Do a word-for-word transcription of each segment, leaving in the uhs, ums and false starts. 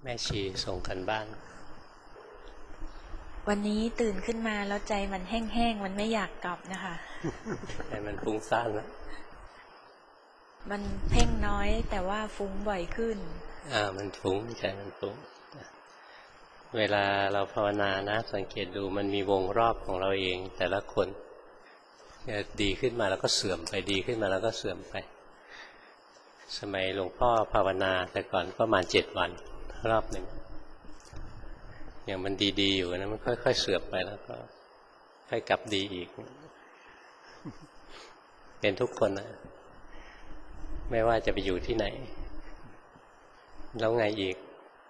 แม่ชีส่งกันบ้านวันนี้ตื่นขึ้นมาแล้วใจมันแห้งๆมันไม่อยากกลับนะคะใจมันฟุ้งซ่านแล้วมันเพ่งน้อยแต่ว่าฟุ้งบ่อยขึ้นอ่ามันฟุ้งใจมันฟุ้งเวลาเราภาวนานะสังเกตดูมันมีวงรอบของเราเองแต่ละคนดีขึ้นมาแล้วก็เสื่อมไปดีขึ้นมาแล้วก็เสื่อมไปสมัยหลวงพ่อภาวนาแต่ก่อนประมาณเจ็ดวันรอบหนึ่งอย่างมันดีๆอยู่นะมันค่อยๆเสื่อมไปแล้วก็ค่อยกลับดีอีกเป็นทุกคนนะไม่ว่าจะไปอยู่ที่ไหนแล้วไงอีก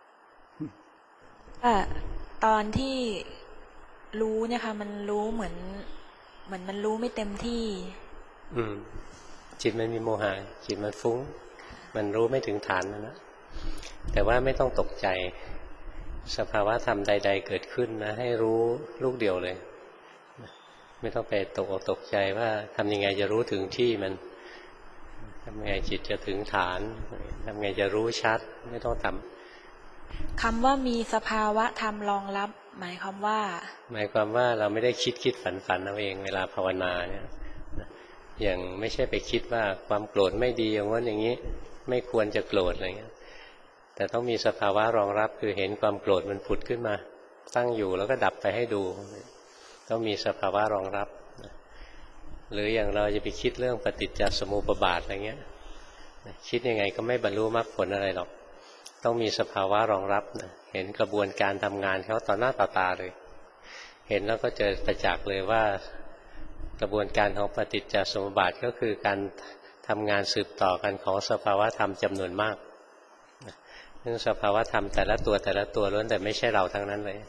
อ่ะตอนที่รู้เนี่ยค่ะมันรู้เหมือนเหมือนมันรู้ไม่เต็มที่อืมจิตมันมีโมหะจิตมันฟุ้งมันรู้ไม่ถึงฐานนั่นนะแต่ว่าไม่ต้องตกใจสภาวะธรรมใดๆเกิดขึ้นนะให้รู้ลูกเดียวเลยไม่ต้องไปตกอกตกใจว่าทำยังไงจะรู้ถึงที่มันทำยังไงจิตจะถึงฐานทำยังไงจะรู้ชัดไม่ต้องทำคำว่ามีสภาวะธรรมรองรับหมายความว่าหมายความว่าเราไม่ได้คิดคิดฝันฝันเอาเองเวลาภาวนาเนี่ยอย่างไม่ใช่ไปคิดว่าความโกรธไม่ดีอย่างนั้นอย่างนี้ไม่ควรจะโกรธอะไรเงี้ยแต่ต้องมีสภาวะรองรับคือเห็นความโกรธมันผุดขึ้นมาตั้งอยู่แล้วก็ดับไปให้ดูต้องมีสภาวะรองรับหรืออย่างเราจะไปคิดเรื่องปฏิจจสมุปบาทอะไรเงี้ยคิดยังไงก็ไม่บรรลุมรรคผลอะไรหรอกต้องมีสภาวะรองรับนะเห็นกระบวนการทำงานเขาต่อหน้าต่อตาเลยเห็นแล้วก็เจอประจักษ์เลยว่ากระบวนการของปฏิจจสมุปบาทก็คือการทำงานสืบต่อกันของสภาวะธรรมจำนวนมากซึ่งสภาวะธรรมแต่ละตัวแต่ละตัวล้วนแต่ไม่ใช่เราทั้งนั้นเลย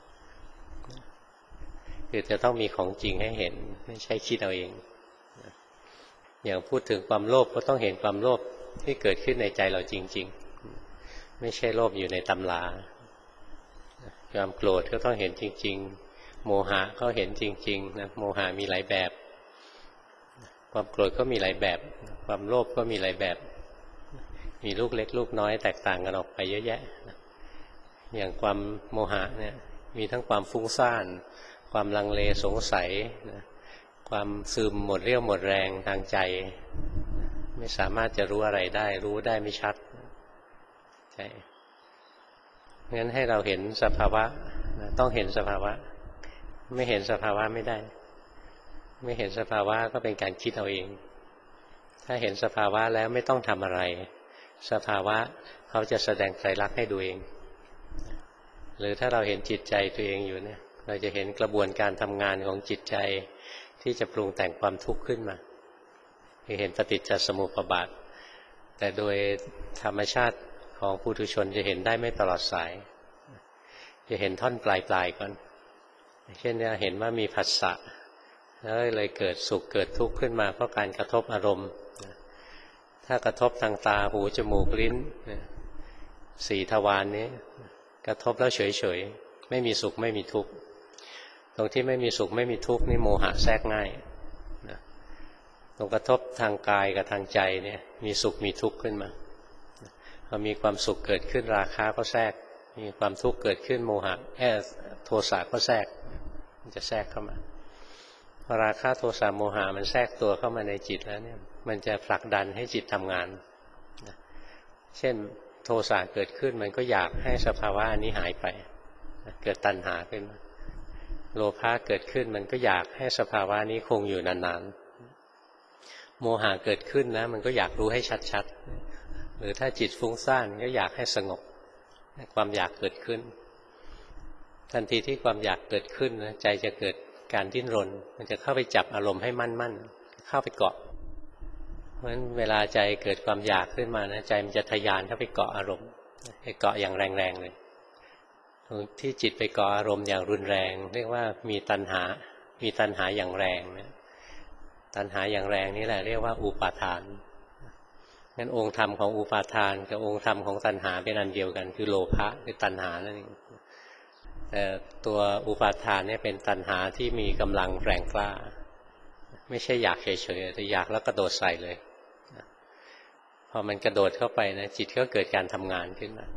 คือจะต้องมีของจริงให้เห็นไม่ใช่คิดเอาเองอย่างพูดถึงความโลภก็ต้องเห็นความโลภที่เกิดขึ้นในใจเราจริงๆไม่ใช่โลภอยู่ในตำราความโกรธก็ต้องเห็นจริงๆโมหะก็เห็นจริงๆนะโมหะมีหลายแบบความโกรธก็มีหลายแบบความโลภก็มีหลายแบบมีลูกเล็กลูกน้อยแตกต่างกันออกไปเยอะแยะอย่างความโมหะเนี่ยมีทั้งความฟุ้งซ่านความลังเลสงสัยความซึมหมดเรี่ยวหมดแรงทางใจไม่สามารถจะรู้อะไรได้รู้ได้ไม่ชัดใช่งั้นให้เราเห็นสภาวะต้องเห็นสภาวะไม่เห็นสภาวะไม่ได้ไม่เห็นสภาวะก็เป็นการคิดเอาเองถ้าเห็นสภาวะแล้วไม่ต้องทำอะไรสภาวะเขาจะแสดงไตรลักษณ์ให้ดูเองหรือถ้าเราเห็นจิตใจตัวเองอยู่เนี่ยเราจะเห็นกระบวนการทำงานของจิตใจที่จะปรุงแต่งความทุกข์ขึ้นมาคือเห็นปฏิจจสมุปบาทแต่โดยธรรมชาติของปุถุชนจะเห็นได้ไม่ตลอดสายจะเห็นท่อนปลายๆก่อนเช่นเห็นว่ามีผัสสะแล้วเลยเกิดสุขเกิดทุกข์ขึ้นมาเพราะการกระทบอารมณ์ถ้ากระทบทางตาหูจมูกลิ้นสี่ทวารนี้กระทบแล้วเฉยๆไม่มีสุขไม่มีทุกข์ตรงที่ไม่มีสุขไม่มีทุกข์นี่โมหะแทรกง่ายตรงกระทบทางกายกับทางใจเนี่ยมีสุขมีทุกข์ขึ้นมาพอมีความสุขเกิดขึ้นราคะก็แทรกมีความทุกข์เกิดขึ้นโมหะแอบโทสะก็แทรกมันจะแทรกเข้ามาพอราคะโทสะโมหะมันแทรกตัวเข้ามาในจิตแล้วเนี่ยมันจะผลักดันให้จิตทำงานเช่นโทสะเกิดขึ้นมันก็อยากให้สภาวะอันนี้หายไปเกิดตัณหาขึ้นมาโลภะเกิดขึ้นมันก็อยากให้สภาวะนี้คงอยู่นานๆโมหะเกิดขึ้นนะมันก็อยากรู้ให้ชัดๆหรือถ้าจิตฟุ้งซ่านก็อยากให้สงบความอยากเกิดขึ้นทันทีที่ความอยากเกิดขึ้นนะใจจะเกิดการดิ้นรนมันจะเข้าไปจับอารมณ์ให้มั่นๆเข้าไปเกาะเพราะฉะนั้นเวลาใจเกิดความอยากขึ้นมานะใจมันจะทะยานเข้าไปเกาะอารมณ์ไปเกาะอย่างแรงๆเลยที่จิตไปเกาะอารมณ์อย่างรุนแรงเรียกว่ามีตัณหามีตัณหาอย่างแรงนะตัณหาอย่างแรงนี่แหละเรียกว่าอุปาทานงั้นองค์ธรรมของอุปาทานกับองค์ธรรมของตัณหาเป็นอันเดียวกันคือโลภะคือตัณหานั่นเองแต่ตัวอุปาทานเนี่ยเป็นตัณหาที่มีกำลังแรงกล้าไม่ใช่อยากเฉยๆแต่อยากแล้วกระโดดใส่เลยพอมันกระโดดเข้าไปนะจิตก็เกิดการทำงานขึ้นมา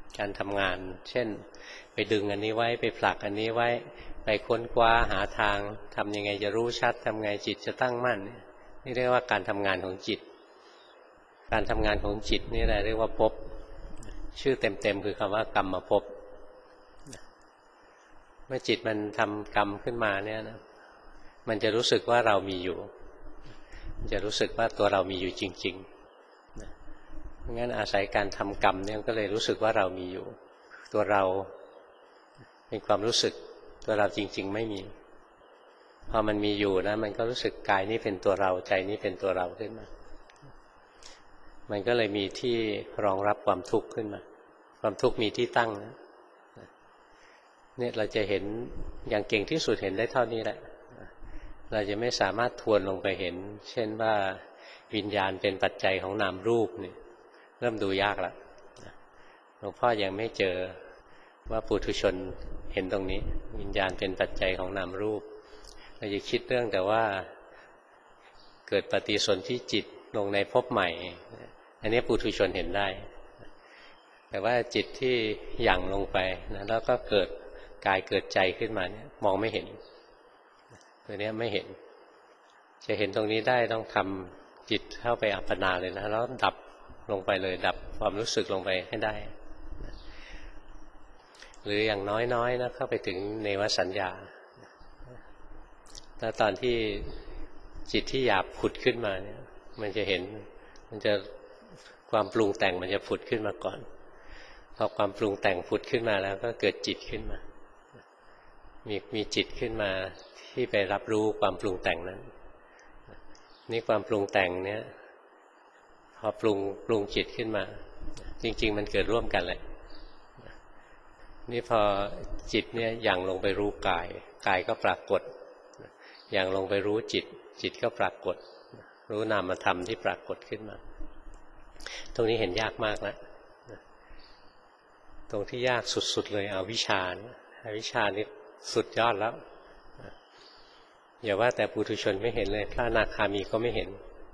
การทำงานเช่นไปดึงอันนี้ไว้ไปผลักอันนี้ไว้ไปค้นคว้าหาทางทำยังไงจะรู้ชัดทำไงจิตจะตั้งมั่นนี่เรียกว่าการทำงานของจิตการทำงานของจิตนี่แหละเรียกว่าภพชื่อเต็มๆคือคำว่ากรรมภพเมื่อจิตมันทำกรรมขึ้นมาเนี่ยนะมันจะรู้สึกว่าเรามีอยู่มันจะรู้สึกว่าตัวเรามีอยู่จริงๆนะงั้นอาศัยการทำกรรมเนี่ยก็เลยรู้สึกว่าเรามีอยู่ตัวเราเป็นความรู้สึกตัวเราจริงๆไม่มีพอมันมีอยู่นะมันก็รู้สึกกายนี้เป็นตัวเราใจนี้เป็นตัวเราขึ้นมามันก็เลยมีที่รองรับความทุกข์ขึ้นมาความทุกข์มีที่ตั้งนะเนี่ยเราจะเห็นอย่างเก่งที่สุดเห็นได้เท่านี้แหละเราจะไม่สามารถทวนลงไปเห็นเช่นว่าวิญญาณเป็นปัจจัยของนามรูปนี่เริ่มดูยากแล้วหลวงพ่อยังไม่เจอว่าปุถุชนเห็นตรงนี้วิญญาณเป็นปัจจัยของนามรูปเราจะคิดเรื่องแต่ว่าเกิดปฏิสนธิจิตลงในภพใหม่อันนี้ปุถุชนเห็นได้แต่ว่าจิตที่หยั่งลงไปนะแล้วก็เกิดกายเกิดใจขึ้นมาเนี่ยมองไม่เห็นตัวนี้ไม่เห็นจะเห็นตรงนี้ได้ต้องทำจิตเข้าไปอัปปนาเลยนะแล้วดับลงไปเลยดับความรู้สึกลงไปให้ได้หรืออย่างน้อยๆนะเข้าไปถึงเนวสัญญาแล้วตอนที่จิตที่หยาบผุดขึ้นมาเนี่ยมันจะเห็นมันจะความปรุงแต่งมันจะผุดขึ้นมาก่อนพอความปรุงแต่งผุดขึ้นมาแล้วก็เกิดจิตขึ้นมามีมีจิตขึ้นมาที่ไปรับรู้ความปรุงแต่งนั้นนี่ความปรุงแต่งเนี่ยพอปรุงปรุงจิตขึ้นมาจริงๆมันเกิดร่วมกันแหละนี่พอจิตเนี่ยอย่างลงไปรู้กายกายก็ปรากฏอย่างลงไปรู้จิตจิตก็ปรากฏรู้นามธรรมที่ปรากฏขึ้นมาตรงนี้เห็นยากมากแล้วตรงที่ยากสุดๆเลยอวิชชาอวิชชานี่สุดยอดแล้วอย่าว่าแต่ปุถุชนไม่เห็นเลยพระอนาคามีก็ไม่เห็น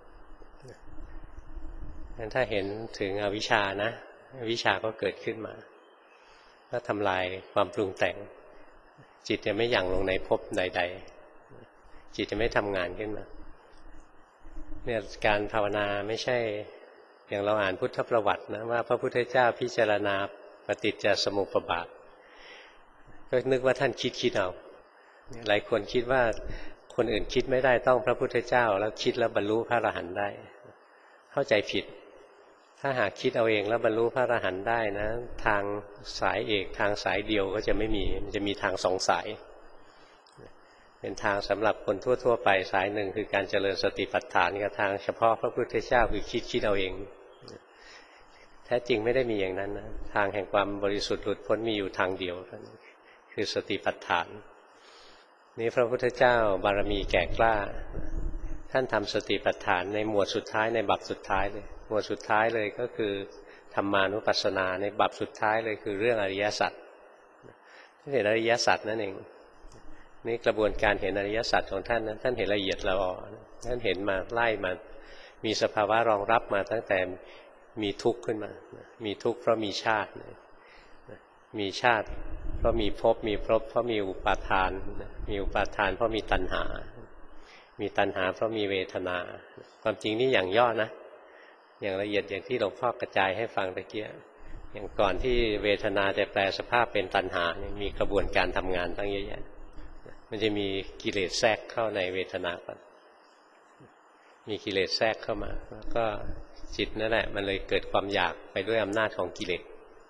งั้นถ้าเห็นถึงอวิชชานะอวิชชาก็เกิดขึ้นมาก็ทำลายความปรุงแต่งจิตจะไม่หยั่งลงในภพใดๆจิตจะไม่ทำงานขึ้นมาเนี่ยการภาวนาไม่ใช่อย่างเราอ่านพุทธประวัตินะว่าพระพุทธเจ้าพิจารณาปฏิจจสมุปบาทก็นึกว่าท่านคิดคิดเอาหลายคนคิดว่าคนอื่นคิดไม่ได้ต้องพระพุทธเจ้าแล้วคิดแล้วบรรลุพระอรหันต์ได้เข้าใจผิดถ้าหากคิดเอาเองแล้วบรรลุพระอรหันต์ได้นะทางสายเอกทางสายเดียวก็จะไม่มีมันจะมีทางสองสายเป็นทางสำหรับคนทั่วๆไปสายหนึ่งคือการเจริญสติปัฏฐานกับทางเฉพาะพระพุทธเจ้าคือคิดคิดเอาเองแท้จริงไม่ได้มีอย่างนั้นนะทางแห่งความบริสุทธิ์หลุดพ้นมีอยู่ทางเดียวคือสติปัฏฐานนี้พระพุทธเจ้าบารมีแก่กล้าท่านทำสติปัฏฐานในหมวดสุดท้ายในบัพสุดท้ายเลยหมวดสุดท้ายเลยก็คือธรรมานุปัสสนาในบัพสุดท้ายเลยคือเรื่องอริยสัจเห็นอริยสัจนั่นเองนี่กระบวนการเห็นอริยสัจของท่านนั้นท่านเห็นละเอียดละออท่านเห็นมาไล่มามีสภาวะรองรับมาตั้งแต่มีทุกข์ขึ้นมามีทุกข์เพราะมีชาติมีชาติเพราะมีภพมีภพเพราะมีอุปาทานมีอุปาทานเพราะมีตัณหามีตัณหาเพราะมีเวทนาความจริงนี่อย่างย่อนะอย่างละเอียดอย่างที่หลวงพ่อกระจายให้ฟังตะเกียอย่างก่อนที่เวทนาจะแปลสภาพเป็นตัณหาเนี่ยมีกระบวนการทำงานตั้งเยอะแยะมันจะมีกิเลสแทรกเข้าในเวทนาก่อนมีกิเลสแทรกเข้ามาแล้วก็จิตนั่นแหละมันเลยเกิดความอยากไปด้วยอำนาจของกิเลส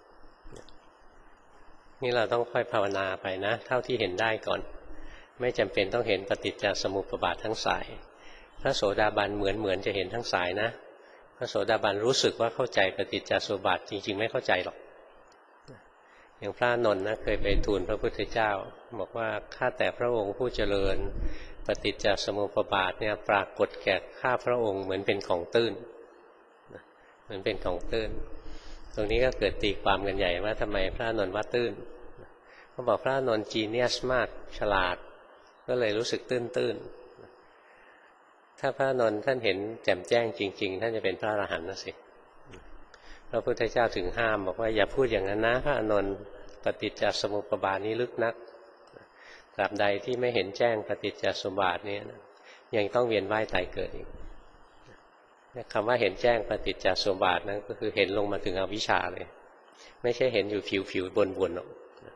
นี่เราต้องค่อยภาวนาไปนะเท่าที่เห็นได้ก่อนไม่จำเป็นต้องเห็นปฏิจจสมุปบาททั้งสายพระโสดาบันเหมือนเหมือนจะเห็นทั้งสายนะพระโสดาบันรู้สึกว่าเข้าใจปฏิจจสมุปบาทจริงๆไม่เข้าใจหรอกอย่างพระนนท์นะเคยไปทูลพระพุทธเจ้าบอกว่าข้าแต่พระองค์ผู้เจริญปฏิจจสมุปบาทเนี่ยปรากฏแก่ข้าพระองค์เหมือนเป็นของตื้นเหมือนเป็นของตื้นตรงนี้ก็เกิดตีความกันใหญ่ว่าทำไมพระนนท์ว่าตื้นเขาบอกพระนนท์จีเนียสมากฉลาดก็เลยรู้สึกตื้นๆถ้าพระนนท์ท่านเห็นแจ่มแจ้งจริงๆท่านจะเป็นพระอรหันต์นะสิพระพุทธเจ้าถึงห้ามบอกว่าอย่าพูดอย่างนั้นนะพระอานนท์ปฏิจจสมุปบาทนี้ลึกนักตราบใดที่ไม่เห็นแจ้งปฏิจจสมุปบาทนี้ยังต้องเวียนว่ายตายเกิดอีกคำว่าเห็นแจ้งปฏิจจสมุปบาทนั้นก็คือเห็นลงมาถึงอวิชชาเลยไม่ใช่เห็นอยู่ผิวๆบนๆหรอก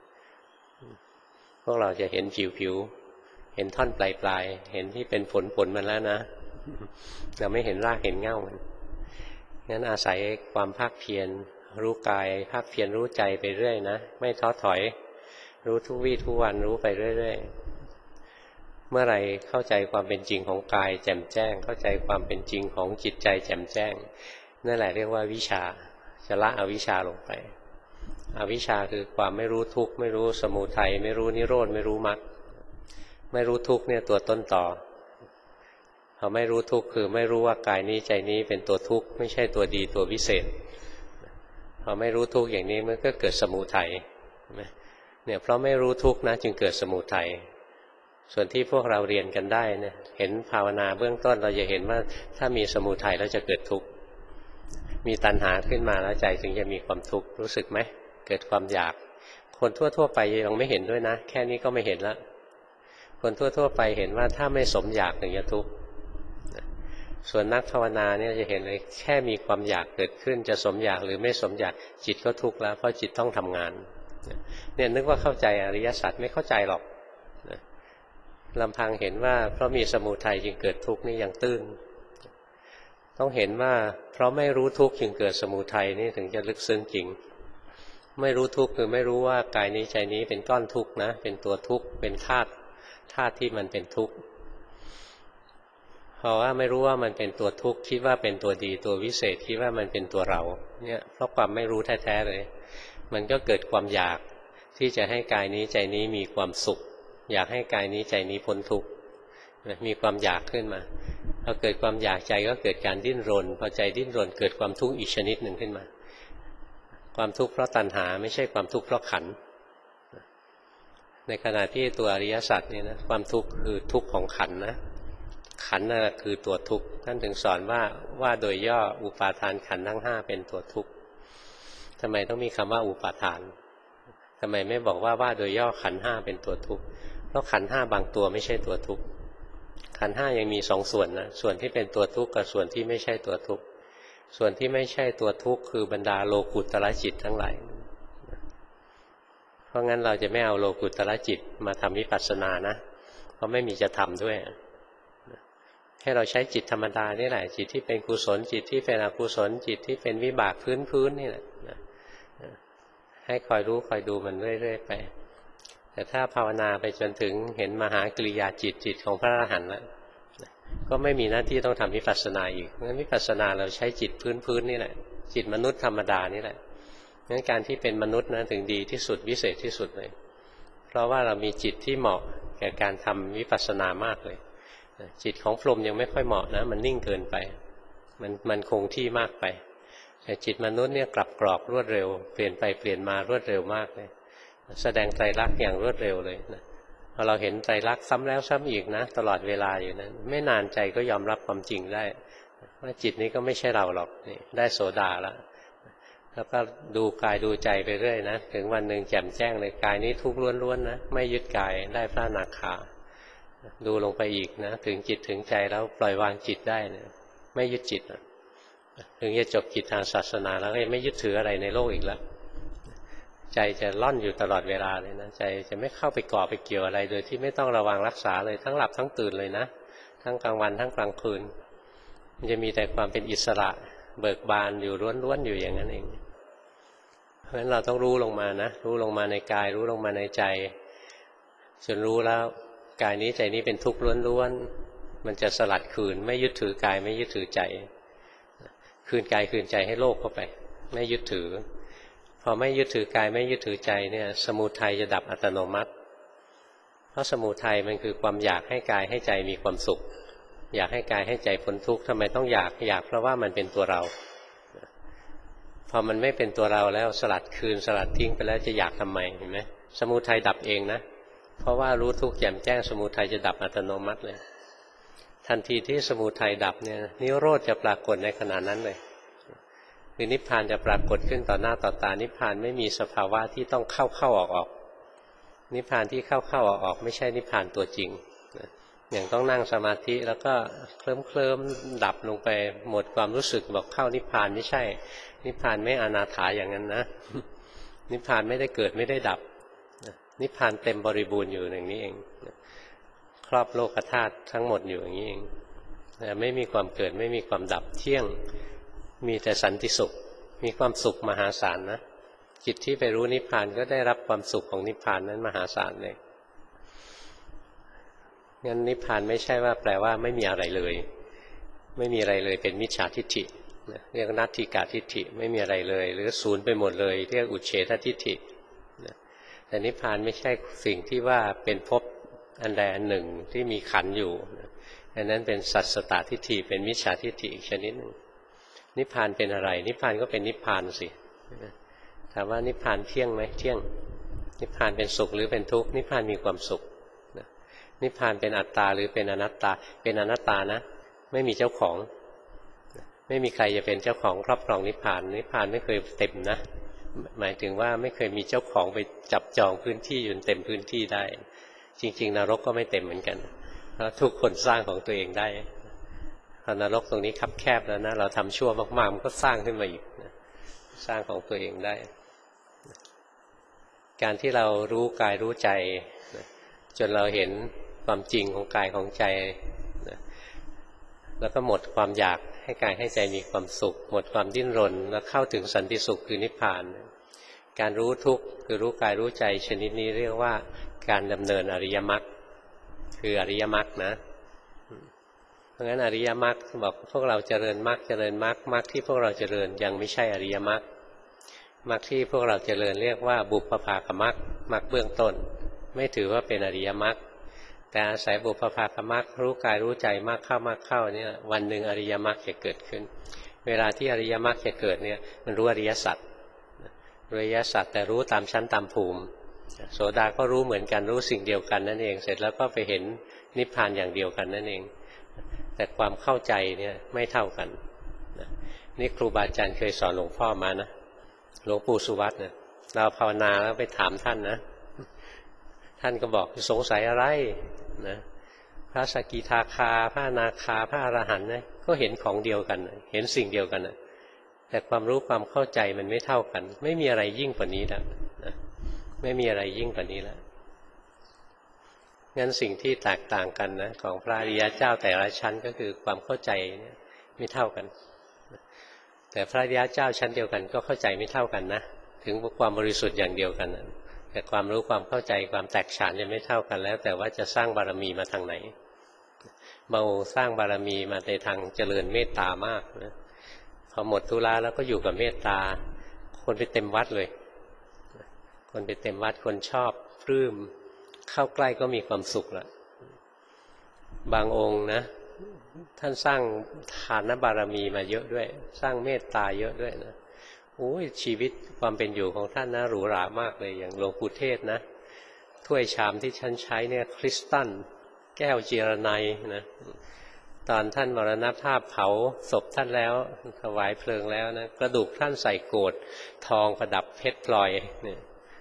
พวกเราจะเห็นผิวๆเห็นท่อนปลายๆเห็นที่เป็นผลๆมันแล้วนะเราไม่เห็นรากเห็นเง่ามันงั้นอาศัยความภาคเพียรรู้กายภาคเพียรรู้ใจไปเรื่อยนะไม่ท้อถอยรู้ทุกวี่ทุกวันรู้ไปเรื่อยๆเมื่อไหร่เข้าใจความเป็นจริงของกายแจ่มแจ้งเข้าใจความเป็นจริงของจิตใจแจ่มแจ้งนั่นแหละเรียกว่าวิชาจะละอวิชชาลงไปอวิชชาคือความไม่รู้ทุกข์ไม่รู้สมุทัยไม่รู้นิโรธไม่รู้มรรคไม่รู้ทุกข์เนี่ยตัวต้นต่อพอไม่รู้ทุกข์คือไม่รู้ว่ากายนี้ใจนี้เป็นตัวทุกข์ไม่ใช่ตัวดีตัววิเศษพอไม่รู้ทุกข์อย่างนี้มันก็เกิดสมุทัยเนี่ยเพราะไม่รู้ทุกข์นะจึงเกิดสมุทัยส่วนที่พวกเราเรียนกันได้เนี่ยเห็นภาวนาเบื้องต้นเราจะเห็นว่าถ้ามีสมุทัยแล้วจะเกิดทุกข์มีตัณหาขึ้นมาแล้วใจจึงจะมีความทุกข์รู้สึกไหมเกิดความอยากคนทั่วๆไปยังไม่เห็นด้วยนะแค่นี้ก็ไม่เห็นแล้วคนทั่วๆไปเห็นว่าถ้าไม่สมอยากถึงจะทุกข์ส่วนนักภาวนาเนี่ยจะเห็นเลยแค่มีความอยากเกิดขึ้นจะสมอยากหรือไม่สมอยากจิตก็ทุกข์แล้วเพราะจิตต้องทำงานเนี่ยนึกว่าเข้าใจอริยสัจไม่เข้าใจหรอกลำพังเห็นว่าเพราะมีสมุทัยจึงเกิดทุกข์นี่ยังตื้นต้องเห็นว่าเพราะไม่รู้ทุกข์จึงเกิดสมุทัยนี่ถึงจะลึกซึ้งจริงไม่รู้ทุกข์คือไม่รู้ว่ากายนี้ใจนี้เป็นก้อนทุกข์นะเป็นตัวทุกข์เป็นธาตุธาตุที่มันเป็นทุกข์เพราะว่าไม่รู้ว่ามันเป็นตัวทุกข์คิดว่าเป็นตัวดีตัววิเศษคิดว่ามันเป็นตัวเราเนี่ยเพราะความไม่รู้แท้ๆเลยมันก็เกิดความอยากที่จะให้กายนี้ใจนี้มีความสุขอยากให้กายนี้ใจนี้พ้นทุกข์มีความอยากขึ้นมาพอเกิดความอยากใจก็เกิดการดิ้นรนพอใจดิ้นรนเกิดความทุกข์อีกชนิดหนึ่งขึ้นมาความทุกข์เพราะตัณหาไม่ใช่ความทุกข์เพราะขันธ์ในขณะที่ตัวอริยสัจเนี่ยนะความทุกข์คือทุกข์ของขันธ์นะขันธ์นั่นคือตัวทุกข์ท่านถึงสอนว่าว่าโดยย่ออุปาทานขันธ์ทั้งห้าเป็นตัวทุกข์ทำไมต้องมีคำว่าอุปาทานทำไมไม่บอกว่าว่าโดยย่อขันธ์ห้าเป็นตัวทุกข์เพราะขันธ์ห้าบางตัวไม่ใช่ตัวทุกข์ขันธ์ห้ายังมีสองส่วนนะส่วนที่เป็นตัวทุกข์กับส่วนที่ไม่ใช่ตัวทุกข์ส่วนที่ไม่ใช่ตัวทุกข์คือบรรดาโลกุตตรจิตทั้งหลายเพราะงั้นเราจะไม่เอาโลกุตตรจิตมาทำวิปัสสนานะเพราะไม่มีจะทำด้วยให้เราใช้จิตธรรมดานี่แหละจิตที่เป็นกุศลจิตที่เป็นอกุศลจิตที่เป็นวิบากพื้นๆนี่แหละให้คอยรู้คอยดูมันเรื่อยๆไปแต่ถ้าภาวนาไปจนถึงเห็นมหากริยาจิตจิตของพระอรหันต์แล้วก็ไม่มีหน้าที่ต้องทำวิปัสสนาอีกงั้นวิปัสสนาเราใช้จิตพื้นๆนี่แหละจิตมนุษย์ธรรมดานี่แหละงั้นการที่เป็นมนุษย์นะถึงดีที่สุดวิเศษที่สุดเลยเพราะว่าเรามีจิตที่เหมาะแก่การทำวิปัสสนามากเลยจิตของพรหมยังไม่ค่อยเหมาะนะมันนิ่งเกินไปมันมันคงที่มากไปแต่จิตมนุษย์เนี่ยกลับกรอกรวดเร็วเปลี่ยนไปเปลี่ยนมารวดเร็วมากเลยแสดงไตรลักษณ์อย่างรวดเร็วเลยนะพอเราเห็นไตรลักษณ์ซ้ำแล้วซ้ำอีกนะตลอดเวลาอยู่นั้นไม่นานใจก็ยอมรับความจริงได้ว่าจิตนี้ก็ไม่ใช่เราหรอกนี่ได้โสดาแล้วแล้วก็ดูกายดูใจไปเรื่อยนะถึงวันหนึ่งแจ่มแจ้งเลยกายนี้ทุกข์ล้วนๆนะไม่ยึดกายได้พระอนาคาดูลงไปอีกนะถึงจิตถึงใจแล้วปล่อยวางจิตได้นะไม่ยึดจิตนะถึงจะจบกิจทางศาสนาแล้วก็ไม่ยึดถืออะไรในโลกอีกแล้วใจจะล่อนอยู่ตลอดเวลาเลยนะใจจะไม่เข้าไปก่อไปเกี่ยวอะไรโดยที่ไม่ต้องระวังรักษาเลยทั้งหลับทั้งตื่นเลยนะทั้งกลางวันทั้งกลางคืนมันจะมีแต่ความเป็นอิสระเบิกบานอยู่ล้วนๆอยู่อย่างนั้นเองเพราะฉะนั้นเราต้องรู้ลงมานะรู้ลงมาในกายรู้ลงมาในใจจนรู้แล้วกายนี้ใจนี้เป็นทุกข์ล้วนๆมันจะสลัดคืนไม่ยึดถือกายไม่ยึดถือใจคืนกายคืนใจให้โลกเข้าไปไม่ยึดถือพอไม่ยึดถือกายไม่ยึดถือใจเนี่ยสมุทัยจะดับอัตโนมัติเพราะสมุทัยมันคือความอยากให้กายให้ใจมีความสุขอยากให้กายให้ใจพ้นทุกข์ทำไมต้องอยากอยากเพราะว่ามันเป็นตัวเราพอมันไม่เป็นตัวเราแล้วสลัดคืนสลัดทิ้งไปแล้วจะอยากทำไมเห็นไหมสมุทัยดับเองนะเพราะว่ารู้ทุกข์แจ่มแจ้งสมุทัยจะดับอัตโนมัติเลยทันทีที่สมุทัยดับเนี่ยนิโรธจะปรากฏในขณะนั้นเลยคือนิพพานจะปรากฏขึ้นต่อหน้าต่อตานิพพานไม่มีสภาวะที่ต้องเข้าเข้าออกออกนิพพานที่เข้าเข้าออกออกไม่ใช่นิพพานตัวจริงนะอย่างต้องนั่งสมาธิแล้วก็เคลิ้มเคลิ้มดับลงไปหมดความรู้สึกบอกเข้านิพพานไม่ใช่นิพพานไม่อนาถาอย่างนั้นนะนิพพานไม่ได้เกิดไม่ได้ดับนิพพานเต็มบริบูรณ์อยู่อย่างนี้เองครอบโลกธาตุทั้งหมดอยู่อย่างนี้เองไม่มีความเกิดไม่มีความดับเที่ยงมีแต่สันติสุขมีความสุขมหาศาลนะจิตที่ไปรู้นิพพานก็ได้รับความสุขของนิพพานนั้นมหาศาลเลยงั้นนิพพานไม่ใช่ว่าแปลว่าไม่มีอะไรเลยไม่มีอะไรเลยเป็นมิจฉาทิฏฐิเรียกนัตถิกาทิฏฐิไม่มีอะไรเลยหรือศูนย์ไปหมดเลยเรียกอุเฉททิฏฐิแต่นิพพานไม่ใช่สิ่งที่ว่าเป็นภพอันใดอันหนึ่งที่มีขันธ์อยู่อันนั้นเป็นสัสสตทิฏฐิเป็นมิจฉาทิฏฐิอีกชนิดหนึ่งนิพพานเป็นอะไรนิพพานก็เป็นนิพพานสิถามว่านิพพานเที่ยงไหมเที่ยงนิพพานเป็นสุขหรือเป็นทุกข์นิพพานมีความสุขนิพพานเป็นอัตตาหรือเป็นอนัตตาเป็นอนัตตานะไม่มีเจ้าของไม่มีใครจะเป็นเจ้าของครอบครองนิพพานนิพพานไม่เคยเต็มนะหมายถึงว่าไม่เคยมีเจ้าของไปจับจองพื้นที่จนเต็มพื้นที่ได้จริงๆนรกก็ไม่เต็มเหมือนกันเพราะทุกคนสร้างของตัวเองได้พอนรกตรงนี้คับแคบแล้วนะเราทำชั่วมากๆมันก็สร้างขึ้นมาอีกนะสร้างของตัวเองได้การที่เรารู้กายรู้ใจจนเราเห็นความจริงของกายของใจแล้วก็หมดความอยากให้กายให้ใจมีความสุขหมดความดิ้นรนแล้วเข้าถึงสันติสุขคือนิพพานการรู้ทุกข์คือรู้กายรู้ใจชนิดนี้เรียกว่าการดำเนินอริยมรรคคืออริยมรรคนะเพราะงั้นอริยมรรคบอกพวกเราเจริญมรรคเจริญมรรคมรรคที่พวกเราเจริญยังไม่ใช่อริยมรรคมรรคที่พวกเราเจริญเรียกว่าบุพภาคมรรคมรรคเบื้องต้นไม่ถือว่าเป็นอริยมรรคแต่อาศัยบุพภาคมรรครู้กายรู้ใจมากเข้ามากเข้าเนี่ยวันหนึ่งอริยมรรคจะเกิดขึ้นเวลาที่อริยมรรคจะเกิดเนี่ยมันรู้อริยสัจรู้อริยสัจแต่รู้ตามชั้นตามภูมิโสดาก็รู้เหมือนกันรู้สิ่งเดียวกันนั่นเองเสร็จแล้วก็ไปเห็นนิพพานอย่างเดียวกันนั่นเองแต่ความเข้าใจเนี่ยไม่เท่ากันนี่ครูบาอาจารย์เคยสอนหลวงพ่อมานะหลวงปู่สุวัตเนี่ยเราภาวนาแล้วไปถามท่านนะท่านก็บอกสงสัยอะไรนะพระสกิทาคาพระอนาคาพระอรหันต์นะก็เห็นของเดียวกันเห็นสิ่งเดียวกันนะแต่ความรู้ความเข้าใจมันไม่เท่ากันไม่มีอะไรยิ่งกว่านี้แล้วนะไม่มีอะไรยิ่งกว่านี้แล้วงั้นสิ่งที่แตกต่างกันนะของพระอริยเจ้าแต่ละชั้นก็คือความเข้าใจเนี่ยไม่เท่ากันแต่พระอริยเจ้าชั้นเดียวกันก็เข้าใจไม่เท่ากันนะถึงความบริสุทธิ์อย่างเดียวกันนะแต่ความรู้ความเข้าใจความแตกฉานจะไม่เท่ากันแล้วแต่ว่าจะสร้างบารมีมาทางไหนบางองค์สร้างบารมีมาในทางเจริญเมตตามากนะพอหมดธุระแล้วก็อยู่กับเมตตาคนไปเต็มวัดเลยคนไปเต็มวัดคนชอบปลื้มเข้าใกล้ก็มีความสุขละบางองค์นะท่านสร้างทานบารมีมาเยอะด้วยสร้างเมตตาเยอะด้วยนะโอ้ยชีวิตความเป็นอยู่ของท่านนะหรูหรามากเลยอย่างหลวงปู่เทศนะถ้วยชามที่ท่านใช้เนี่ยคริสตัลแก้วเจรไนนะตอนท่านมรณภาพเผาศพท่านแล้วถวายเพลิงแล้วนะกระดูกท่านใส่โกฐทองประดับเพชรพลอยเนี่ย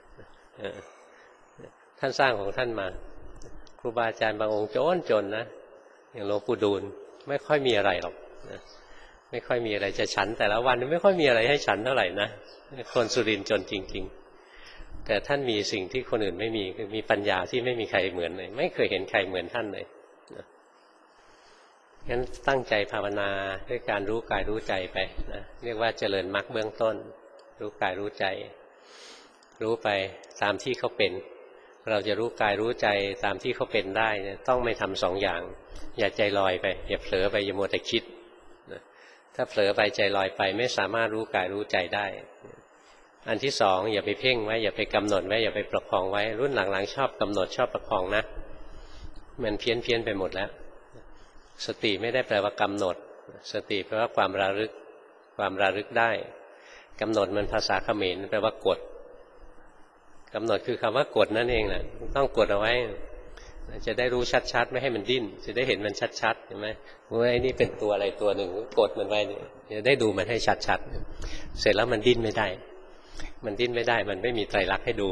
ท่านสร้างของท่านมาครูบาอาจารย์บางองค์จนจนนะอย่างหลวงปู่ดูลไม่ค่อยมีอะไรหรอกนะไม่ค่อยมีอะไรจะฉันแต่ละวันไม่ค่อยมีอะไรให้ฉันเท่าไหร่นะคนสุรินทร์จนจริงๆแต่ท่านมีสิ่งที่คนอื่นไม่มีคือมีปัญญาที่ไม่มีใครเหมือนเลยไม่เคยเห็นใครเหมือนท่านเลยนะงั้นตั้งใจภาวนาด้วยการรู้กายรู้ใจไปนะเรียกว่าเจริญมรรคเบื้องต้นรู้กายรู้ใจรู้ไปตามที่เขาเป็นเราจะรู้กายรู้ใจตามที่เขาเป็นได้เนี่ยต้องไม่ทำสองอย่างอย่าใจลอยไปอย่าเผลอไปอย่ามัวแต่คิดนะถ้าเผลอไปใจลอยไปไม่สามารถรู้กายรู้ใจได้อันที่สองอย่าไปเพ่งไว้อย่าไปกำหนดไว้อย่าไปประคองไว้รุ่นหลังๆชอบกำหนดชอบประคองนะมันเพี้ยนเพี้ยนไปหมดแล้วสติไม่ได้แปลว่ากำหนดสติแปลว่าความระลึกความระลึกได้กำหนดมันภาษาเขมรแปลว่ากดกำหนดคือคำว่ากดนั่นเองแหละต้องกดเอาไว้จะได้รู้ชัดๆไม่ให้มันดิ้นจะได้เห็นมันชัดๆเห็นไหมว่าไอ้นี่เป็นตัวอะไรตัวหนึ่งกดมันไว้เนี่ยจะได้ดูมันให้ชัดๆเสร็จแล้วมันดิ้นไม่ได้มันดิ้นไม่ได้มันไม่มีไตรลักษณ์ให้ดู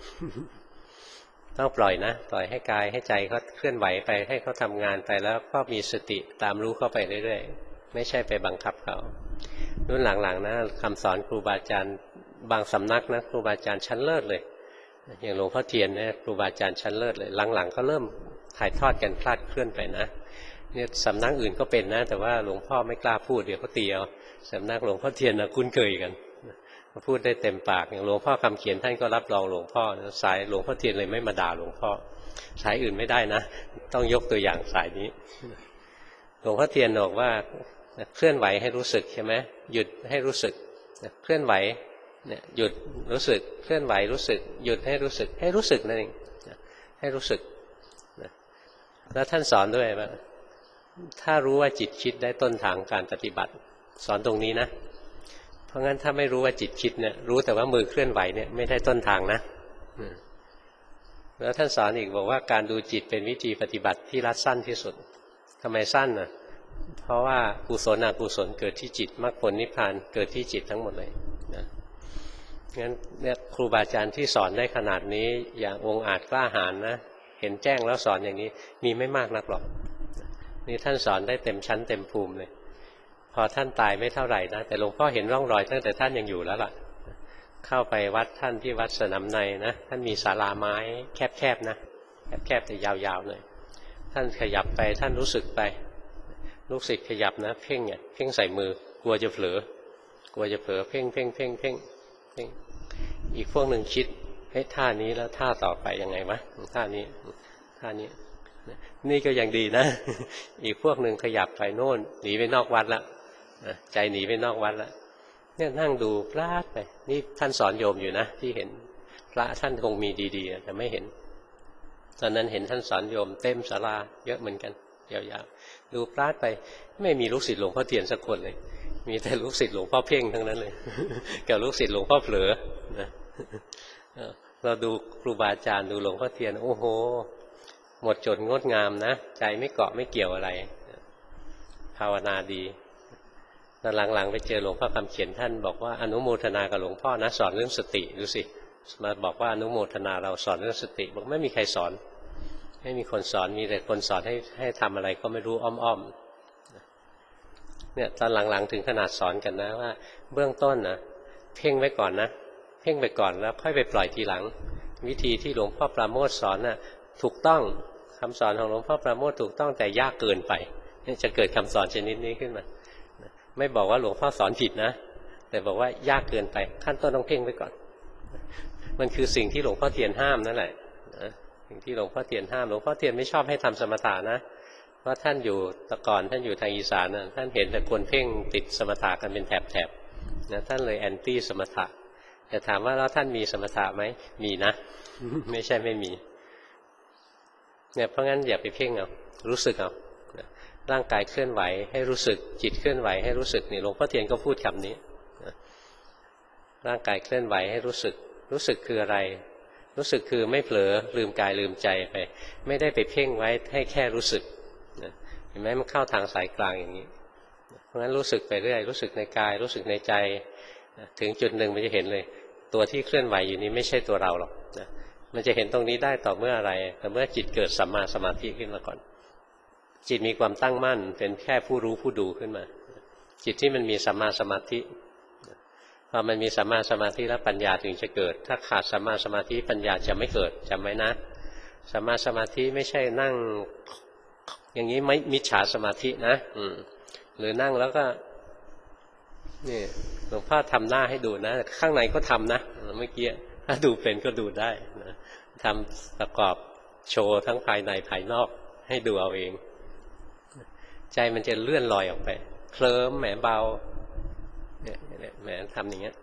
ต้องปล่อยนะปล่อยให้กายให้ใจเขาเคลื่อนไหวไปให้เขาทำงานไปแล้วก็มีสติตามรู้เข้าไปเรื่อยๆไม่ใช่ไปบังคับเขารุ่นหลังๆนะคำสอนครูบาอาจารย์บางสำนักนะครูบาอาจารย์ชั้นเลิศเลยอย่างหลวงพ่อเทียนเนี่ยครูบาอาจารย์ชั้นเลิศเลยหลังๆก็เริ่มถ่ายทอดกันคลาดเคลื่อนไปนะเนี่ยสำนักอื่นก็เป็นนะแต่ว่าหลวงพ่อไม่กล้าพูดเดี๋ยวเขาตีเอาสำนักหลวงพ่อเทียนนะคุ้นเคยกันพูดได้เต็มปากอย่างหลวงพ่อคำเขียนท่านก็รับรองหลวงพ่อสายหลวงพ่อเทียนเลยไม่มาด่าหลวงพ่อสายอื่นไม่ได้นะต้องยกตัวอย่างสายนี้หลวงพ่อเทียนบอกว่าเคลื่อนไหวให้รู้สึกใช่ไหมหยุดให้รู้สึกเคลื่อนไหวเนี่ยหยุดรู้สึกเคลื่อนไหวรู้สึกหยุดให้รู้สึกให้รู้สึกนั่นเองให้รู้สึกแล้วท่านสอนด้วยว่าถ้ารู้ว่าจิตคิดได้ต้นทางการปฏิบัติสอนตรงนี้นะเพราะงั้นถ้าไม่รู้ว่าจิตคิดเนี่ยรู้แต่ว่ามือเคลื่อนไหวเนี่ยไม่ได้ต้นทางนะแล้วท่านสอนอีกบอกว่าการดูจิตเป็นวิธีปฏิบัติที่รัดสั้นที่สุดทำไมสั้นน่ะเพราะว่ากุศลอกุศลเกิดที่จิตมรรคผลนิพพานเกิดที่จิตทั้งหมดเลยนะงั้นเนี่ยครูบาอาจารย์ที่สอนได้ขนาดนี้อย่างองค์อาจกล้าหาญนะเห็นแจ้งแล้วสอนอย่างนี้มีไม่มากนักหรอกนี่ท่านสอนได้เต็มชั้นเต็มภูมิเลยพอท่านตายไม่เท่าไหร่นะแต่หลวงพ่อเห็นร่องรอยตั้งแต่ท่านยังอยู่แล้วล่ะเข้าไปวัดท่านที่วัดสนามในนะท่านมีศาลาไม้แคบๆนะแคบๆแต่ยาวๆหน่อยท่านขยับไปท่านรู้สึกไปลูกศิษย์ขยับนะเพ่งเนี่ยเพ่งใส่มือกลัวจะเผลอกลัวจะเผลอเพ่งเพ่งเพ่งเพ่งเพ่งอีกพวกหนึ่งคิดเฮ้ยท่านี้แล้วท่าต่อไปยังไงวะท่านี้ท่านี้นี่ก็ยังดีนะอีกพวกหนึ่งขยับไปโน่นหนีไปนอกวัดละใจหนีไปนอกวัดละเนี่ยนั่งดูพลาดไปนี่ท่านสอนโยมอยู่นะที่เห็นพระท่านคงมีดีๆแต่ไม่เห็นตอนนั้นเห็นท่านสอนโยมเต็มศาลาเยอะเหมือนกันยาวๆดูพลาดไปไม่มีลูกศิษย์หลวงพ่อเทียนสักคนเลยมีแต่ลูกศิษย์หลวงพ่อเพ่งทั้งนั้นเลยกับลูกศิษย์หลวงพ่อเผลอนะเราดูครูบาอาจารย์ดูหลวงพ่อเทียนโอ้โหหมดจดงดงามนะใจไม่เกาะไม่เกี่ยวอะไรภาวนาดีตอนหลังๆไปเจอหลวงพ่อคำเขียนท่านบอกว่าอนุโมทนากับหลวงพ่อนะสอนเรื่องสติดูสิมาบอกว่าอนุโมทนาเราสอนเรื่องสติบอกไม่มีใครสอนไม่มีคนสอนมีแต่คนสอนให้ให้ทำอะไรก็ไม่รู้อ้อมๆเนี่ยตอนหลังๆถึงขนาดสอนกันนะว่าเบื้องต้นนะเพ่งไว้ก่อนนะเพ่งไปก่อนแล้วค่อยไปปล่อยทีหลังวิธีที่หลวงพ่อปราโมทย์สอนน่ะถูกต้องคำสอนของหลวงพ่อปราโมทย์ถูกต้องแต่ยากเกินไปจะเกิดคำสอนชนิดนี้ขึ้นมาไม่บอกว่าหลวงพ่อสอนผิดนะแต่บอกว่ายากเกินไปขั้นต้นต้องเพ่งไว้ก่อนมันคือสิ่งที่หลวงพ่อเทียนห้ามนั่นแหละสิ่งที่หลวงพ่อเทียนห้ามหลวงพ่อเทียนไม่ชอบให้ทำสมถะนะเพราะท่านอยู่แต่ก่อนท่านอยู่ทางอีสานนะท่านเห็นแต่คนเพ่งติดสมถะกันเป็นแถบๆนะท่านเลยแอนตี้สมถะแต่ถามว่าแล้วท่านมีสมถะไหมมีนะ ไม่ใช่ไม่มีเนี่ยเพราะงั้นอย่าไปเพ่งเอารู้สึกเอาร่างกายเคลื่อนไหวให้รู้สึกจิตเคลื่อนไหวให้รู้สึกนี่หลวงพ่อเทียนก็พูดคำนี้ร่างกายเคลื่อนไหวให้รู้สึกรู้สึกคืออะไรรู้สึกคือไม่เผลอลืมกายลืมใจไปไม่ได้ไปเพ่งไว้ให้แค่รู้สึกเห็นไหมมันเข้าทางสายกลางอย่างนี้เพราะงั้นรู้สึกไปเรื่อยรู้สึกในกายรู้สึกในใจถึงจุดหนึ่งมันจะเห็นเลยตัวที่เคลื่อนไหวอยู่นี้ไม่ใช่ตัวเราหรอกมันจะเห็นตรงนี้ได้ต่อเมื่ออะไรต่อเมื่อจิตเกิดสัมมาสมาธิขึ้นมาก่อนจิตมีความตั้งมั่นเป็นแค่ผู้รู้ผู้ดูขึ้นมาจิตที่มันมีสัมมาสมาธิพอมันมีสัมมาสมาธิแล้วปัญญาถึงจะเกิดถ้าขาดสัมมาสมาธิปัญญาจะไม่เกิดจำไว้นะสัมมาสมาธิไม่ใช่นั่งอย่างนี้ไม่มิจฉาสมาธินะอืมหรือนั่งแล้วก็นี่หลวงพ่อทำหน้าให้ดูนะข้างในก็ทำนะเมื่อกี้ถ้าดูเป็นก็ดูได้นะทำประกอบโชว์ทั้งภายในภายนอกให้ดูเอาเองใจมันจะเลื่อนลอยออกไปเคลิ้มแหมเบาเนี่ยแหมทำอย่างเงี้ย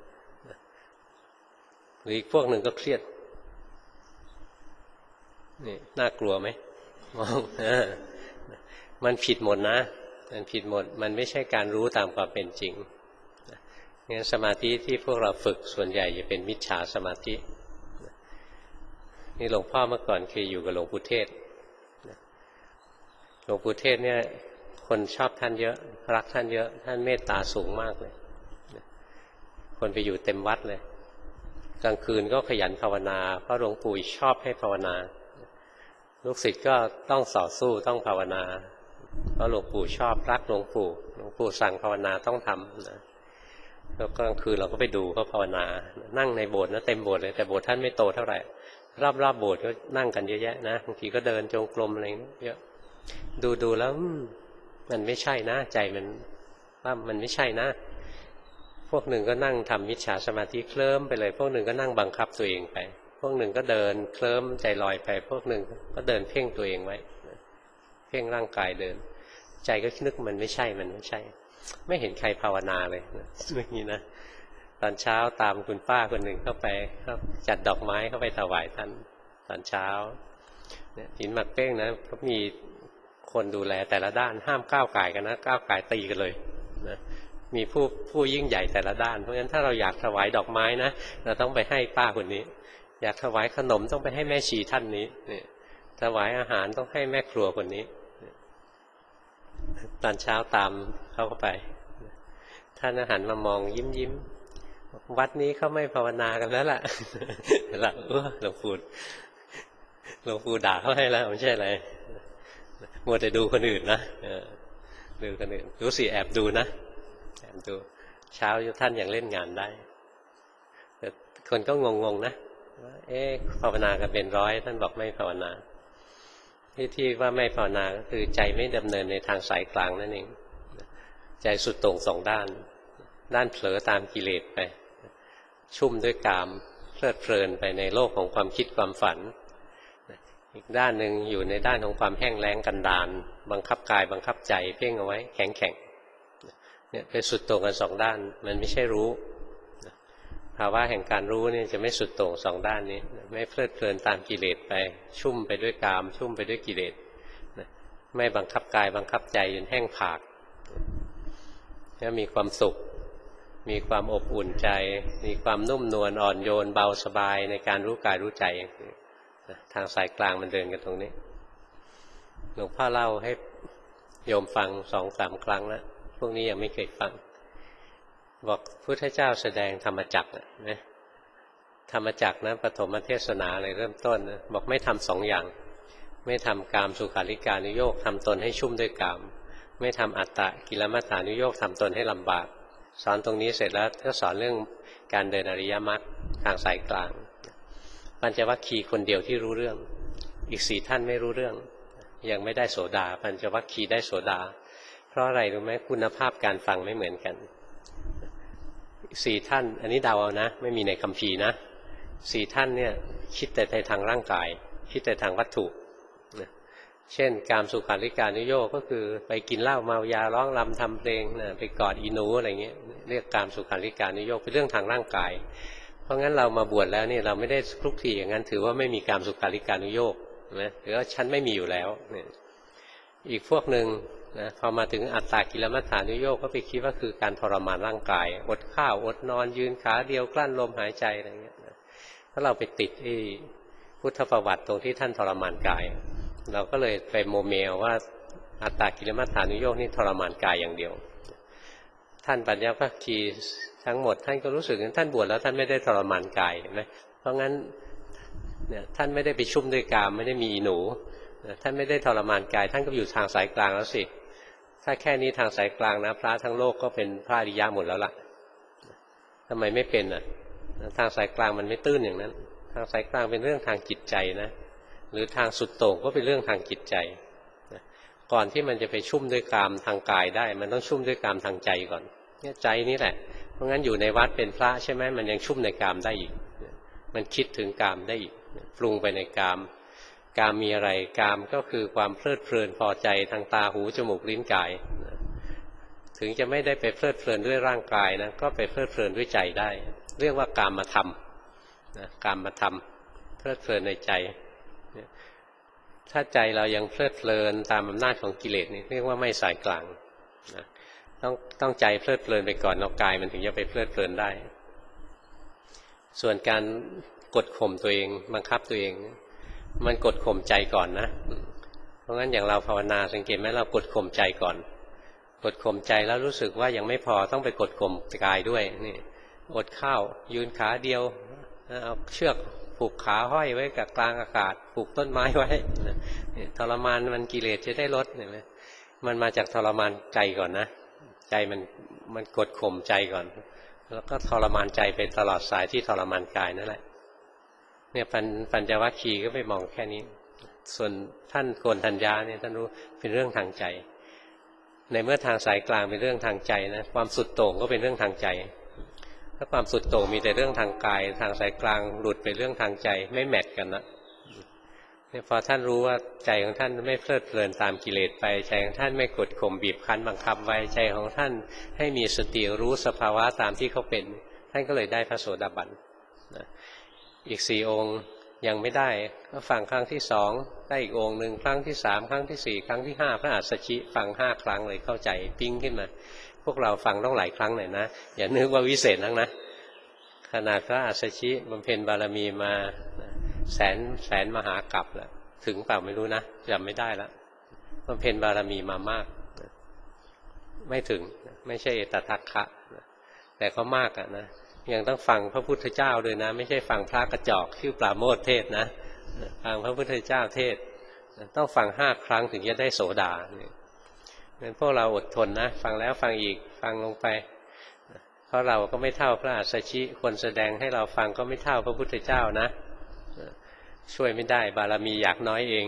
หรืออีกพวกหนึ่งก็เครียดนี่น่ากลัวไหมมองมันผิดหมดนะมันผิดหมดมันไม่ใช่การรู้ตามความเป็นจริงงั้นสมาธิที่พวกเราฝึกส่วนใหญ่จะเป็นมิจฉาสมาธินี่หลวงพ่อเมื่อก่อนเคยอยู่กับหลวงปู่เทศหลวงปู่เทศเนี่ยคนชอบท่านเยอะรักท่านเยอะท่านเมตตาสูงมากเลยคนไปอยู่เต็มวัดเลยกลางคืนก็ขยันภาวนาเพราะหลวงปู่ชอบให้ภาวนาลูกศิษย์ก็ต้องต่อสู้ต้องภาวนาเพราะหลวงปู่ชอบรักหลวงปู่หลวงปู่สั่งภาวนาต้องทำนะแล้วกลางคืนเราก็ไปดูเขาภาวนานั่งในโบสถ์นะเต็มโบสถ์เลยแต่โบสถ์ท่านไม่โตเท่าไหร่รอบๆโบสถ์ก็นั่งกันเยอะแยะนะบางทีก็เดินจงกรมอะไรเยอะดูดูแล้วมันไม่ใช่นะใจมันว่ามันไม่ใช่นะพวกหนึ่งก็นั่งทำมิจฉาสมาธิเคลิ้มไปเลยพวกหนึ่งก็นั่งบังคับตัวเองไปพวกหนึ่งก็เดินเคลิ้มใจลอยไปพวกหนึ่งก็เดินเพ่งตัวเองไว้เพ่งร่างกายเดินใจก็นึกมันไม่ใช่มันไม่ใช่ไม่เห็นใครภาวนาเลยอย่างนี้นะตอนเช้าตามคุณป้าคนหนึ่งเข้าไปครับจัดดอกไม้เข้าไปถวายท่านตอนเช้าเนี่ยหินหมักเป้งนะก็มีคนดูแลแต่ละด้านห้ามก้าวไก่กันนะก้าวไก่ตีกันเลยนะมีผู้ผู้ยิ่งใหญ่แต่ละด้านเพราะฉะนั้นถ้าเราอยากถวายดอกไม้นะเราต้องไปให้ป้าคนนี้อยากถวายขนมต้องไปให้แม่ชีท่านนี้เนี่ยถวายอาหารต้องให้แม่ครัวคนนี้ตอนเช้าตามเข้าไปท่านอาหารมามองยิ้มยิ้มวัดนี้เขาไม่ภาวนากันแล้วล่ะหลับหลวงปู่หลวงปู่ด่าเขาให้แล้วไม่ใช่อะไรมัวแต่ดูคนอื่นนะดูคนอื่นรู้สิแอบดูนะแอบดูเช้าท่านยังเล่นงานได้แต่คนก็งงๆนะว่าเอ๊ะภาวนากันเป็นร้อยท่านบอกไม่ภาวนาที่ที่ว่าไม่ภาวนาก็คือใจไม่ดำเนินในทางสายกลางนั่นเองใจสุดโต่งสองด้านด้านเผลอตามกิเลสไปชุ่มด้วยกามเพลิดเพลินไปในโลกของความคิดความฝันอีกด้านหนึ่งอยู่ในด้านของความแห้งแล้งกันดารบังคับกายบังคับใจเพ่งเอาไว้แข็งแข็งเนี่ยเป็นสุดโต่งกันสองด้านมันไม่ใช่รู้ภาวะแห่งการรู้นี่จะไม่สุดโต่งสองด้านนี้ไม่เพลิดเพลินตามกิเลสไปชุ่มไปด้วยกามชุ่มไปด้วยกิเลสไม่บังคับกายบังคับใจจนแห้งผากแล้วมีความสุขมีความอบอุ่นใจมีความนุ่มนวลอ่อนโยนเบาสบายในการรู้กายรู้ใจทางสายกลางมันเดินกันตรงนี้หลวงพ่อเล่าให้โยมฟังสองสามครั้งแล้วพวกนี้ยังไม่เคยฟังบอกพุทธเจ้าแสดงธรรมจักรนะธรรมจักรนะปฐมเทศนาอะไรเริ่มต้นนะบอกไม่ทำสองอย่างไม่ทำกามสุขาริการนุโยคทำตนให้ชุ่มด้วยกามไม่ทำอัตตะกิลมัฏฐานุโยคทำตนให้ลำบากสอนตรงนี้เสร็จแล้วก็สอนเรื่องการเดินอริยมรรคทางสายกลางปัญจวัคคีย์คนเดียวที่รู้เรื่องอีกสี่ท่านไม่รู้เรื่องยังไม่ได้โสดาปัญจวัคคีย์ได้โสดาเพราะอะไรรู้ไหมคุณภาพการฟังไม่เหมือนกันสี่ท่านอันนี้เดาเอานะไม่มีในคัมภีร์นะสี่ท่านเนี่ยคิดแต่ในทางร่างกายคิดแต่ทางวัตถุเช่นกามสุขาริการนุโยคก็คือไปกินเหล้าเมายาร้องรำทำเพลงนะไปกอดอีหนูอะไรเงี้ยเรียกกามสุขาริการนุโยคเป็นเรื่องทางร่างกายเพราะงั้นเรามาบวชแล้วนี่เราไม่ได้คลุกคลีอย่างนั้นถือว่าไม่มีกามสุขาริการนุโยคนะหรือว่าฉันไม่มีอยู่แล้วเนี่ยอีกพวกหนึ่งนะพอมาถึงอัตตากิลมัฏฐานุโยคก็ไปคิดว่าคือการทรมานร่างกายอดข้าวอดนอนยืนขาเดียวกลั้นลมหายใจอะไรเงี้ยนะถ้าเราไปติดไอ้พุทธประวัติตรงที่ท่านทรมานกายเราก็เลยไปโมเมลว่าอัตตากิลมัฏฐานุโยคนี่ทรมานกายอย่างเดียวท่านปัญญวัคคีย์ทั้งหมดท่านก็รู้สึกว่าท่านบวชแล้วท่านไม่ได้ทรมานกายเห็นไหมเพราะงั้นเนี่ยท่านไม่ได้ไปชุ่มด้วยกามไม่ได้มีหนูท่านไม่ได้ทรมานกายท่านก็อยู่ทางสายกลางแล้วสิถ้าแค่นี้ทางสายกลางนะพระทั้งโลกก็เป็นพระอริยะหมดแล้วล่ะทำไมไม่เป็นอ่ะทางสายกลางมันไม่ตื้นอย่างนั้นทางสายกลางเป็นเรื่องทางจิตใจนะหรือทางสุดโต่งก็เป็นเรื่องทางจิตใจก่อนที่มันจะไปชุ่มด้วยกามทางกายได้มันต้องชุ่มด้วยกามทางใจก่อนเนี่ยใจนี่แหละเพราะงั้นอยู่ในวัดเป็นพระใช่ไหมมันยังชุ่มในกามได้อีกมันคิดถึงกามได้อีกปรุงไปในกามกามมีอะไรกามก็คือความเพลิดเพลินพอใจทางตาหูจมูกลิ้นกายถึงจะไม่ได้ไปเพลิดเพลินด้วยร่างกายนะก็ไปเพลิดเพลินด้วยใจได้เรียกว่ากามธรรมนะกามธรรมเพลิดเพลินในใจถ้าใจเรายังเพลิดเพลินตามอำนาจของกิเลสนี่เรียกว่าไม่สายกลางนะต้องต้องใจเพลิดเพลินไปก่อนเอากายมันถึงจะไปเพลิดเพลินได้ส่วนการกดข่มตัวเองบังคับตัวเองมันกดข่มใจก่อนนะเพราะงั้นอย่างเราภาวนาสังเกตไหมเรากดข่มใจก่อนกดข่มใจแล้วรู้สึกว่ายังไม่พอต้องไปกดข่มกายด้วยนี่อดข้าวยืนขาเดียวเอาเชือกผูกขาห้อยไว้กับกลางอากาศผูกต้นไม้ไว้ทรมานมันกิเลสจะได้ลดเห็นไหมมันมาจากทรมานใจก่อนนะใจมันมันกดข่มใจก่อนแล้วก็ทรมานใจไปตลอดสายที่ทรมานกายนั่นแหละเนี่ยปัญปัญจวัคคีย์ก็ไปมองแค่นี้ส่วนท่านโกณฑัญญาเนี่ยท่านรู้เป็นเรื่องทางใจในเมื่อทางสายกลางเป็นเรื่องทางใจนะความสุดโต่งก็เป็นเรื่องทางใจถ้าความสุดโต่งมีแต่เรื่องทางกายทางสายกลางหลุดไปเรื่องทางใจไม่แมทกันนะพอท่านรู้ว่าใจของท่านไม่เพลิดเพลินตามกิเลสไปใจของท่านไม่กดข่มบีบคั้นบังคับไว้ใจของท่านให้มีสติรู้สภาวะตามที่เขาเป็นท่านก็เลยได้พระโสดาบันนะอีกสี่องค์ยังไม่ได้ก็ฟังครั้งที่สองได้อีกองค์หนึ่งครั้งที่สามครั้งที่สี่ครั้งที่ห้าพระอัสสชิฟังห้าครั้งเลยเข้าใจปิ้งขึ้นมาพวกเราฟังต้องหลายครั้งหน่อยนะอย่านึกว่าวิเศษนักนะขนาดพระอัสสชิบำเพ็ญบารมีมาแสนแสนมหากัปแล้วถึงเปล่าไม่รู้นะจำไม่ได้แล้วบำเพ็ญบารมีมามากไม่ถึงไม่ใช่เอตทัคคะแต่ก็มากอ่ะนะยังต้องฟังพระพุทธเจ้าด้วยนะไม่ใช่ฟังพระกระจอกชื่อปราโมทเทศนะฟังพระพุทธเจ้าเทศต้องฟังห้าครั้งถึงจะได้โสดางั้นพวกเราอดทนนะฟังแล้วฟังอีกฟังลงไปเพราะเราก็ไม่เท่าพระอัสสชิคนแสดงให้เราฟังก็ไม่เท่าพระพุทธเจ้านะช่วยไม่ได้บารมีอยากน้อยเอง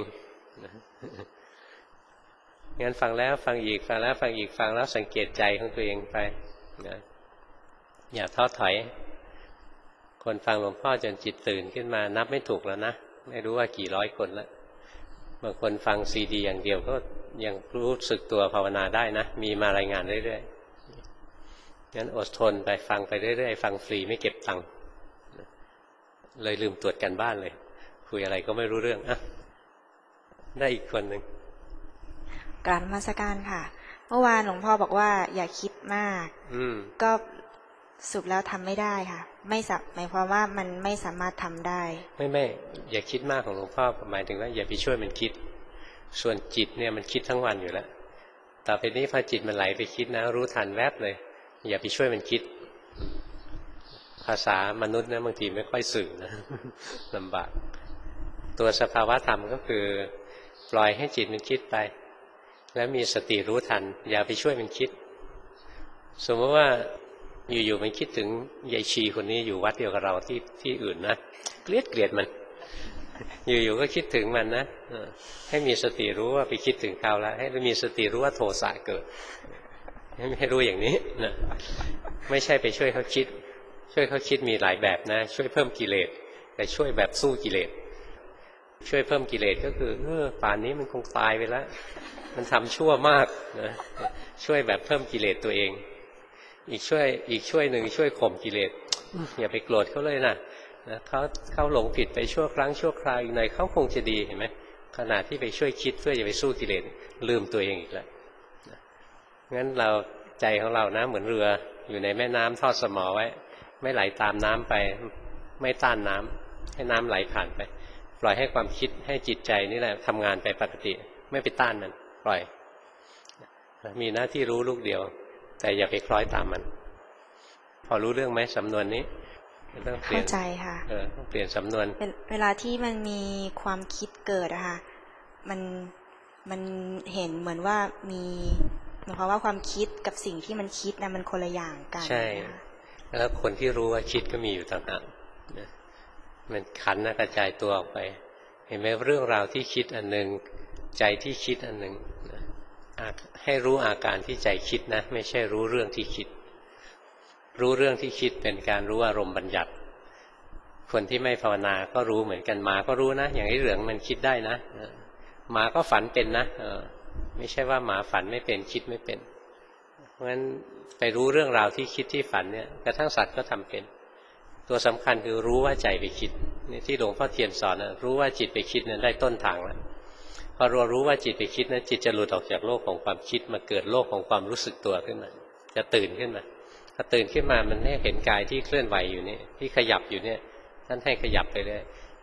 งั้นฟังแล้วฟังอีกฟังแล้วฟังอีกฟังแล้วสังเกตใจของตัวเองไปนะอย่าท้อถอยคนฟังหลวงพ่อจนจิตตื่นขึ้นมานับไม่ถูกแล้วนะไม่รู้ว่ากี่ร้อยคนแล้วบางคนฟังซีดีอย่างเดียวก็ยังรู้สึกตัวภาวนาได้นะมีมารายงานเรื่อยๆงั้นอดทนไปฟังไปเรื่อยๆฟังฟรีไม่เก็บตังค์เลยลืมตรวจกันบ้านเลยคุยอะไรก็ไม่รู้เรื่องอ่ะได้อีกคนหนึ่งกราบนมัสการค่ะเมื่อวานหลวงพ่อบอกว่าอย่าคิดมากก็สุดแล้วทำไม่ได้ค่ะไม่สับหมายความว่ามันไม่สามารถทำได้ไม่ไม่อย่าคิดมากของหลวงพ่อหมายถึงว่าอย่าไปช่วยมันคิดส่วนจิตเนี่ยมันคิดทั้งวันอยู่แล้วต่อไปนี้พอจิตมันไหลไปคิดนะรู้ทันแวบเลยอย่าไปช่วยมันคิดภาษามนุษย์นะบางทีไม่ค่อยสื่อนะลำบากตัวสภาวะธรรมก็คือปล่อยให้จิตมันคิดไปแล้วมีสติรู้ทันอย่าไปช่วยมันคิดสมมติว่าอยู่ๆมันคิดถึงยายชีคนนี้อยู่วัดเดียวกับเราที่ที่อื่นนะเกลียดเกลียดมันอยู่ๆก็คิดถึงมันนะให้มีสติรู้ว่าไปคิดถึงเขาแล้วให้มีสติรู้ว่าโทสะเกิดให้รู้อย่างนี้นะไม่ใช่ไปช่วยเขาคิดช่วยเขาคิดมีหลายแบบนะช่วยเพิ่มกิเลสแต่ช่วยแบบสู้กิเลสช่วยเพิ่มกิเลสก็คือเออป่านนี้มันคงตายไปแล้วมันทำชั่วมากนะช่วยแบบเพิ่มกิเลสตัวเองอีกช่วยอีกช่วยหนึ่งช่วยข่มกิเลสอย่าไปโกรธเขาเลยนะนะเขาเขาหลงผิดไปชั่วครั้งชั่วคราวอีกหน่อยเขาคงจะดีเห็นไหมขณะที่ไปช่วยคิดเพื่อจะไปสู้กิเลสลืมตัวเองอีกแล้วนะงั้นเราใจของเรานะเหมือนเรืออยู่ในแม่น้ำทอดสมอไว้ไม่ไหลตามน้ำไปไม่ต้านน้ำให้น้ำไหลผ่านไปปล่อยให้ความคิดให้จิตใจนี่แหละทำงานไปปกติไม่ไปต้านมันปล่อยมีหน้าที่รู้ลูกเดียวแต่อย่าไปคล้อยตามมันพอรู้เรื่องไหมสำนวนนี้ต้องเปลี่ยนเข้าใจค่ะเออต้องเปลี่ยนสำนวนเวลาที่มันมีความคิดเกิดอะค่ะมันมันเห็นเหมือนว่ามีหมายความว่าความคิดกับสิ่งที่มันคิดนะมันคนละอย่างกันใช่แล้วคนที่รู้ว่าคิดก็มีอยู่ต่างหากนะมันขันนะกระจายตัวออกไปเห็นไหมเรื่องราวที่คิดอันหนึ่งใจที่คิดอันหนึ่งนะให้รู้อาการที่ใจคิดนะไม่ใช่รู้เรื่องที่คิดรู้เรื่องที่คิดเป็นการรู้อารมณ์บัญญัติคนที่ไม่ภาวนาก็รู้เหมือนกันหมาก็รู้นะอย่างไอ้เหลืองมันคิดได้นะหมาก็ฝันเป็นนะไม่ใช่ว่าหมาฝันไม่เป็นคิดไม่เป็นเพราะฉะนั้นไปรู้เรื่องราวที่คิดที่ฝันเนี่ยกระทั่งสัตว์ก็ทำเป็นตัวสำคัญคือรู้ว่าใจไปคิดนี่ที่หลวงพ่อเทียนสอนนะรู้ว่าจิตไปคิดนั้นได้ต้นทางแล้วพอเรารู้ว่าจิตไปคิดนั้นจิตจะหลุดออกจากโลกของความคิดมาเกิดโลกของความรู้สึกตัวขึ้นมาจะตื่นขึ้นมาพอตื่นขึ้นมามันให้เห็นกายที่เคลื่อนไหวอยู่นี่ที่ขยับอยู่เนี่ยท่านให้ขยับไปเลย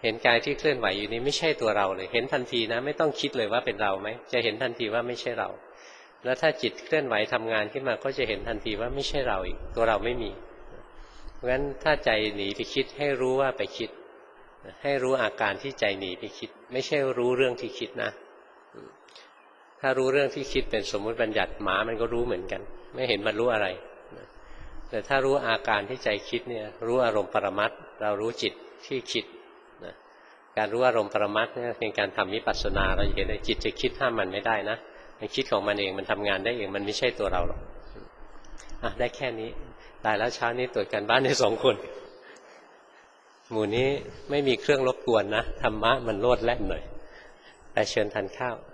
เห็นกายที่เคลื่อนไหวอยู่นี้ไม่ใช่ตัวเราเลยเห็นทันทีนะไม่ต้องคิดเลยว่าเป็นเราไหมจะเห็นทันทีว่าไม่ใช่เราแล้วถ้าจิตเคลื่อนไหวทำงานขึ้นมาก็จะเห็นทันทีว่าไม่ใช่เราอีกตัวเราไม่มีเพราะฉะนั้นถ้าใจหนีไปคิดให้รู้ว่าไปคิดให้รู้อาการที่ใจหนีไปคิดไม่ใช่รู้เรื่องที่คิดนะถ้ารู้เรื่องที่คิดเป็นสมมุติบัญญัติหมามันก็รู้เหมือนกันไม่เห็นมันรู้อะไรแต่ถ้ารู้อาการที่ใจคิดเนี่ยรู้อารมณ์ปรมัตถ์เรารู้จิตที่คิดนะการรู้อารมณ์ปรมัตถ์เนี่ยเป็นการทำวิปัสสนาเราเห็นเลยจิตจะคิดห้ามมันไม่ได้นะมันคิดของมันเองมันทำงานได้เองมันไม่ใช่ตัวเราหรอกอ่ะได้แค่นี้ตายแล้วเช้านี้ตรวจการบ้านในสองคนหมู่นี้ไม่มีเครื่องรบกวนนะธรรมะมันโลดแล่นหน่อยแต่เชิญทานข้าว